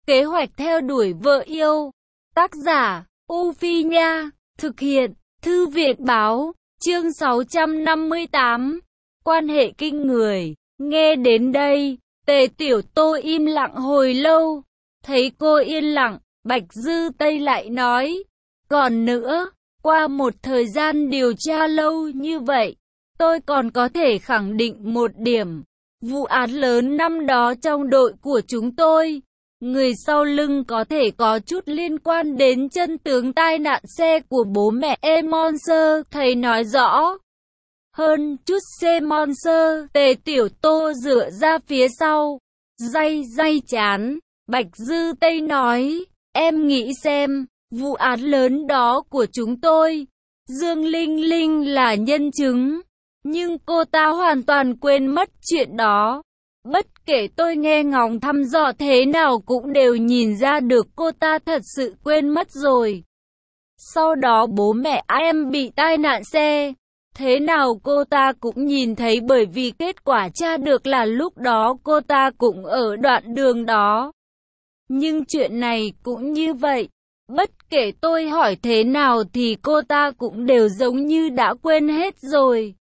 Kế hoạch theo đuổi vợ yêu. Tác giả, U Phi Nha. Thực hiện, Thư viện Báo. Chương 658. Quan hệ kinh người. Nghe đến đây, Tề Tiểu Tô im lặng hồi lâu. Thấy cô yên lặng, Bạch Dư Tây lại nói. Còn nữa, qua một thời gian điều tra lâu như vậy, tôi còn có thể khẳng định một điểm. Vụ án lớn năm đó trong đội của chúng tôi, người sau lưng có thể có chút liên quan đến chân tướng tai nạn xe của bố mẹ Monster. Thầy nói rõ hơn chút Monster. Tề Tiểu Tô dựa ra phía sau, day chán. Bạch Dư Tây nói, em nghĩ xem, vụ án lớn đó của chúng tôi, Dương Linh Linh là nhân chứng, nhưng cô ta hoàn toàn quên mất chuyện đó. Bất kể tôi nghe ngóng thăm dò thế nào cũng đều nhìn ra được cô ta thật sự quên mất rồi. Sau đó bố mẹ em bị tai nạn xe, thế nào cô ta cũng nhìn thấy, bởi vì kết quả tra được là lúc đó cô ta cũng ở đoạn đường đó. Nhưng chuyện này cũng như vậy, bất kể tôi hỏi thế nào thì cô ta cũng đều giống như đã quên hết rồi.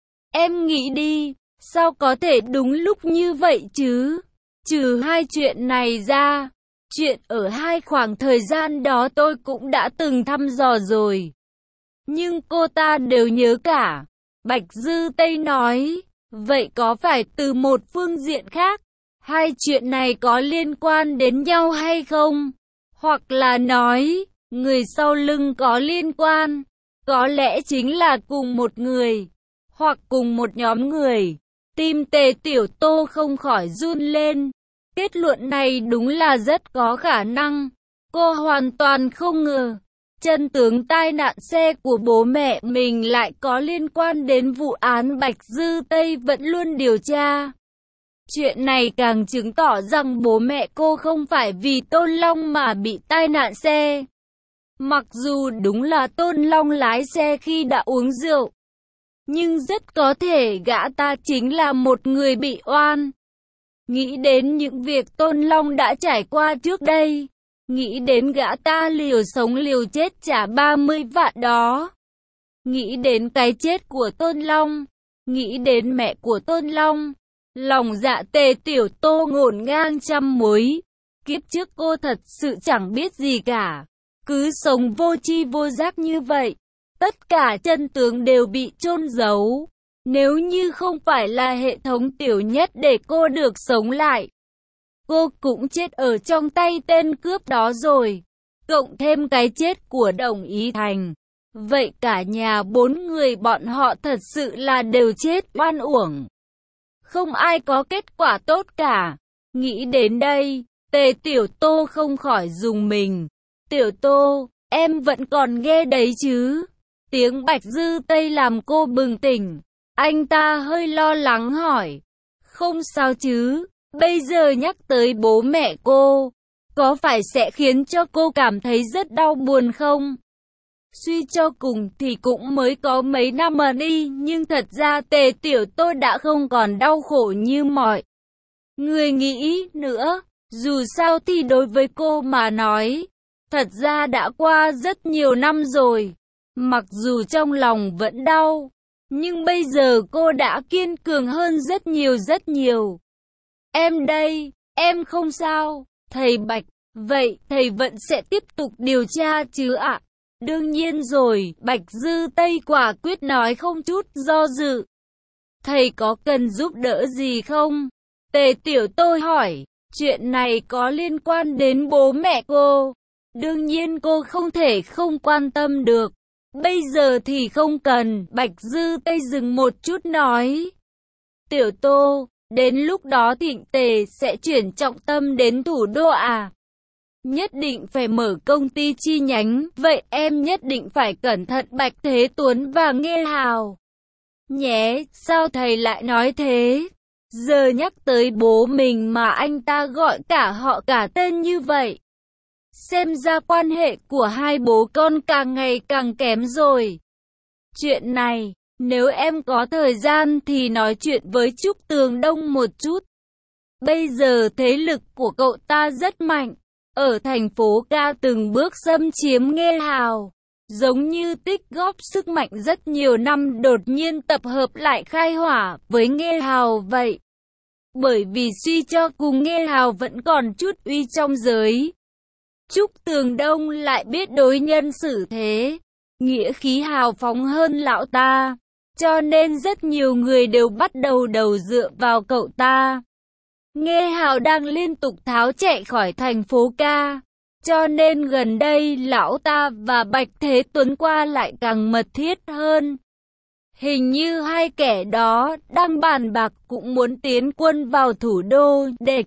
Em nghĩ đi, sao có thể đúng lúc như vậy chứ? Trừ hai chuyện này ra, chuyện ở hai khoảng thời gian đó tôi cũng đã từng thăm dò rồi, nhưng cô ta đều nhớ cả. Bạch Dư Tây nói, vậy có phải từ một phương diện khác, hai chuyện này có liên quan đến nhau hay không? Hoặc là nói, người sau lưng có liên quan, có lẽ chính là cùng một người, hoặc cùng một nhóm người. Tim Tề Tiểu Tô không khỏi run lên. Kết luận này đúng là rất có khả năng. Cô hoàn toàn không ngờ, chân tướng tai nạn xe của bố mẹ mình lại có liên quan đến vụ án Bạch Dư Tây vẫn luôn điều tra. Chuyện này càng chứng tỏ rằng bố mẹ cô không phải vì Tôn Long mà bị tai nạn xe. Mặc dù đúng là Tôn Long lái xe khi đã uống rượu, nhưng rất có thể gã ta chính là một người bị oan. Nghĩ đến những việc Tôn Long đã trải qua trước đây, nghĩ đến gã ta liều sống liều chết trả 30 vạn đó, nghĩ đến cái chết của Tôn Long, nghĩ đến mẹ của Tôn Long, lòng dạ Tề Tiểu Tô ngổn ngang trăm mối. Kiếp trước cô thật sự chẳng biết gì cả, cứ sống vô tri vô giác như vậy. Tất cả chân tướng đều bị chôn giấu. Nếu như không phải là hệ thống tiểu nhất để cô được sống lại, cô cũng chết ở trong tay tên cướp đó rồi. Cộng thêm cái chết của Đồng Ý Thành, vậy cả nhà 4 người bọn họ thật sự là đều chết oan uổng. Không ai có kết quả tốt cả. Nghĩ đến đây, Tề Tiểu Tô không khỏi rùng mình. Tiểu Tô, em vẫn còn nghe đấy chứ? Tiếng Bạch Dư Tây làm cô bừng tỉnh. Anh ta hơi lo lắng hỏi. Không sao chứ, bây giờ nhắc tới bố mẹ cô, có phải sẽ khiến cho cô cảm thấy rất đau buồn không? Suy cho cùng thì cũng mới có mấy năm mà đi, nhưng thật ra Tề Tiểu Tô đã không còn đau khổ như mọi người nghĩ nữa. Dù sao thì đối với cô mà nói, thật ra đã qua rất nhiều năm rồi. Mặc dù trong lòng vẫn đau, nhưng bây giờ cô đã kiên cường hơn rất nhiều. Em đây, em không sao, thầy Bạch. Vậy thầy vẫn sẽ tiếp tục điều tra chứ ạ? Đương nhiên rồi, Bạch Dư Tây quả quyết nói không chút do dự. Thầy có cần giúp đỡ gì không? Tề Tiểu Tô hỏi. Chuyện này có liên quan đến bố mẹ cô, đương nhiên cô không thể không quan tâm được. Bây giờ thì không cần. Bạch Dư Tây dừng một chút nói. Tiểu Tô, đến lúc đó Thịnh Tề sẽ chuyển trọng tâm đến thủ đô à? Nhất định phải mở công ty chi nhánh, vậy em nhất định phải cẩn thận Bạch Thế Tuấn và Nghê Hào nhé. Sao thầy lại nói thế? Giờ nhắc tới bố mình mà anh ta gọi cả họ cả tên như vậy, xem ra quan hệ của hai bố con càng ngày càng kém rồi. Chuyện này, nếu em có thời gian thì nói chuyện với Trúc Tường Đông một chút. Bây giờ thế lực của cậu ta rất mạnh, ở thành phố ca từng bước xâm chiếm Nghê Hào. Giống như tích góp sức mạnh rất nhiều năm đột nhiên tập hợp lại khai hỏa với Nghê Hào vậy. Bởi vì suy cho cùng Nghê Hào vẫn còn chút uy trong giới. Trúc Tường Đông lại biết đối nhân xử thế, nghĩa khí hào phóng hơn lão ta, cho nên rất nhiều người đều bắt đầu đầu dựa vào cậu ta. Nghê Hào đang liên tục tháo chạy khỏi thành phố ca, cho nên gần đây lão ta và Bạch Thế Tuấn qua lại càng mật thiết hơn. Hình như hai kẻ đó đang bàn bạc cũng muốn tiến quân vào thủ đô địch.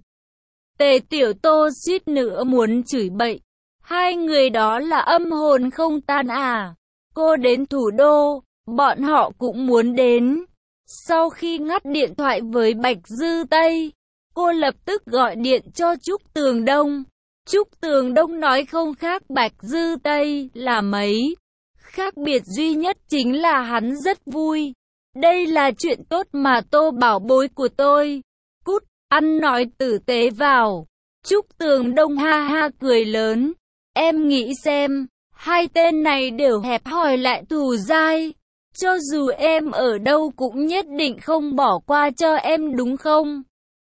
Tề Tiểu Tô suýt nữa muốn chửi bậy. Hai người đó là âm hồn không tan à? Cô đến thủ đô, bọn họ cũng muốn đến. Sau khi ngắt điện thoại với Bạch Dư Tây, cô lập tức gọi điện cho Trúc Tường Đông. Trúc Tường Đông nói không khác Bạch Dư Tây là mấy. Khác biệt duy nhất chính là hắn rất vui. Đây là chuyện tốt mà Tô bảo bối của tôi. Cút, ăn nói tử tế vào. Trúc Tường Đông ha ha cười lớn. Em nghĩ xem, hai tên này đều hẹp hòi lại thù dai. Cho dù em ở đâu cũng nhất định không bỏ qua cho em đúng không?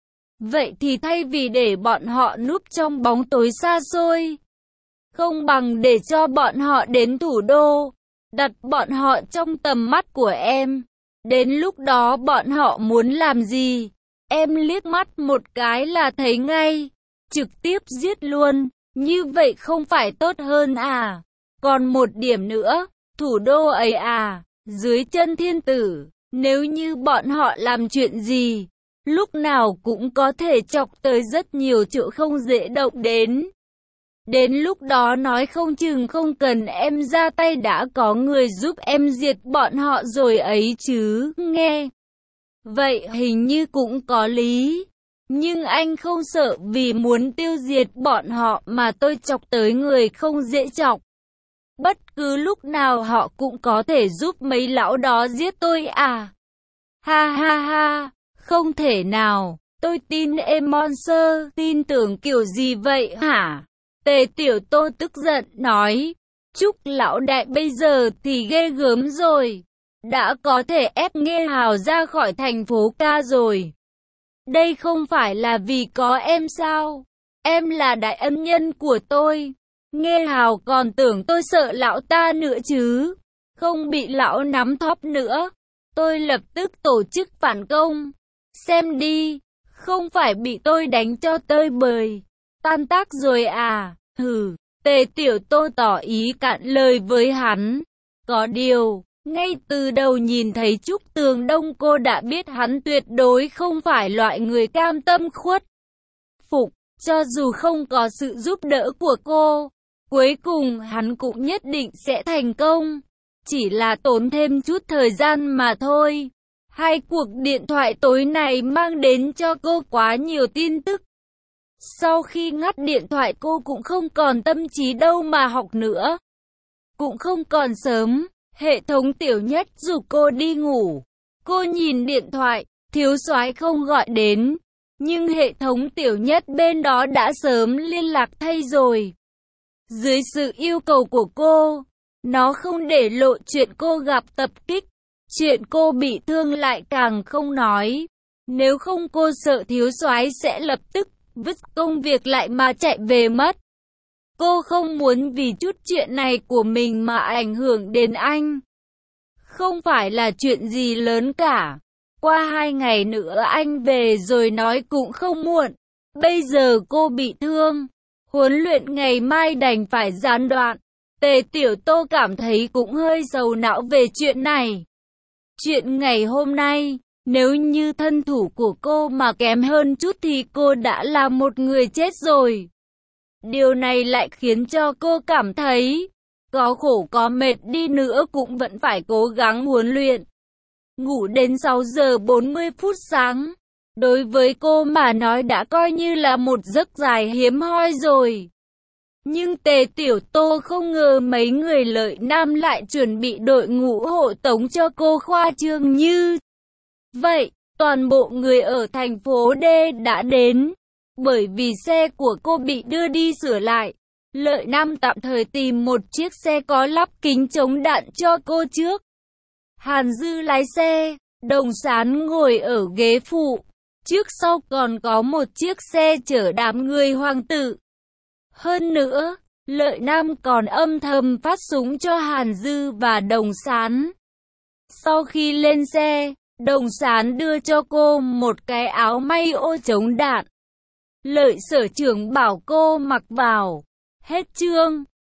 Vậy thì thay vì để bọn họ núp trong bóng tối xa xôi, không bằng để cho bọn họ đến thủ đô, đặt bọn họ trong tầm mắt của em. Đến lúc đó bọn họ muốn làm gì, em liếc mắt một cái là thấy ngay, trực tiếp giết luôn. Như vậy không phải tốt hơn à? Còn một điểm nữa, thủ đô ấy à, dưới chân thiên tử, nếu như bọn họ làm chuyện gì, lúc nào cũng có thể chọc tới rất nhiều chỗ không dễ động đến. Đến lúc đó nói không chừng không cần em ra tay đã có người giúp em diệt bọn họ rồi ấy chứ, nghe. Vậy hình như cũng có lý. Nhưng anh không sợ vì muốn tiêu diệt bọn họ mà tôi chọc tới người không dễ chọc. Bất cứ lúc nào họ cũng có thể giúp mấy lão đó giết tôi à? Ha ha ha, không thể nào, tôi tin em Monster, tin tưởng kiểu gì vậy hả? Tề Tiểu Tô tức giận nói, Trúc lão đại bây giờ thì ghê gớm rồi, đã có thể ép Nghê Hào ra khỏi thành phố ca rồi. Đây không phải là vì có em sao? Em là đại ân nhân của tôi. Nghê Hào còn tưởng tôi sợ lão ta nữa chứ. Không bị lão nắm thóp nữa. Tôi lập tức tổ chức phản công. Xem đi, không phải bị tôi đánh cho tơi bời. Tan tác rồi à? Hừ, Tề Tiểu Tô tỏ ý cạn lời với hắn. Có điều, ngay từ đầu nhìn thấy Trúc Tường Đông cô đã biết hắn tuyệt đối không phải loại người cam tâm khuất phục, cho dù không có sự giúp đỡ của cô, cuối cùng hắn cũng nhất định sẽ thành công, chỉ là tốn thêm chút thời gian mà thôi. Hai cuộc điện thoại tối này mang đến cho cô quá nhiều tin tức. Sau khi ngắt điện thoại cô cũng không còn tâm trí đâu mà học nữa. Cũng không còn sớm. Hệ thống Tiểu Nhất giục cô đi ngủ. Cô nhìn điện thoại, thiếu soái không gọi đến. Nhưng hệ thống Tiểu Nhất bên đó đã sớm liên lạc thay rồi. Dưới sự yêu cầu của cô, nó không để lộ chuyện cô gặp tập kích. Chuyện cô bị thương lại càng không nói. Nếu không cô sợ thiếu soái sẽ lập tức vứt công việc lại mà chạy về mất. Cô không muốn vì chút chuyện này của mình mà ảnh hưởng đến anh. Không phải là chuyện gì lớn cả. Qua 2 ngày nữa anh về rồi nói cũng không muộn. Bây giờ cô bị thương. Huấn luyện ngày mai đành phải gián đoạn. Tề Tiểu Tô cảm thấy cũng hơi sầu não về chuyện này. Chuyện ngày hôm nay, nếu như thân thủ của cô mà kém hơn chút thì cô đã là một người chết rồi. Điều này lại khiến cho cô cảm thấy, có khổ có mệt đi nữa cũng vẫn phải cố gắng huấn luyện. Ngủ đến 6 giờ 40 phút sáng, đối với cô mà nói đã coi như là một giấc dài hiếm hoi rồi. Nhưng Tề Tiểu Tô không ngờ mấy người Lợi Nam lại chuẩn bị đội ngũ hộ tống cho cô khoa trương như vậy. Toàn bộ người ở thành phố D đã đến. Bởi vì xe của cô bị đưa đi sửa lại, Lợi Nam tạm thời tìm một chiếc xe có lắp kính chống đạn cho cô trước. Hàn Dư lái xe, Đồng Sán ngồi ở ghế phụ. Trước sau còn có một chiếc xe chở đám người hoàng tử. Hơn nữa, Lợi Nam còn âm thầm phát súng cho Hàn Dư và Đồng Sán. Sau khi lên xe, Đồng Sán đưa cho cô một cái áo may ô chống đạn. Lợi Sở trưởng bảo cô mặc vào. Hết chương.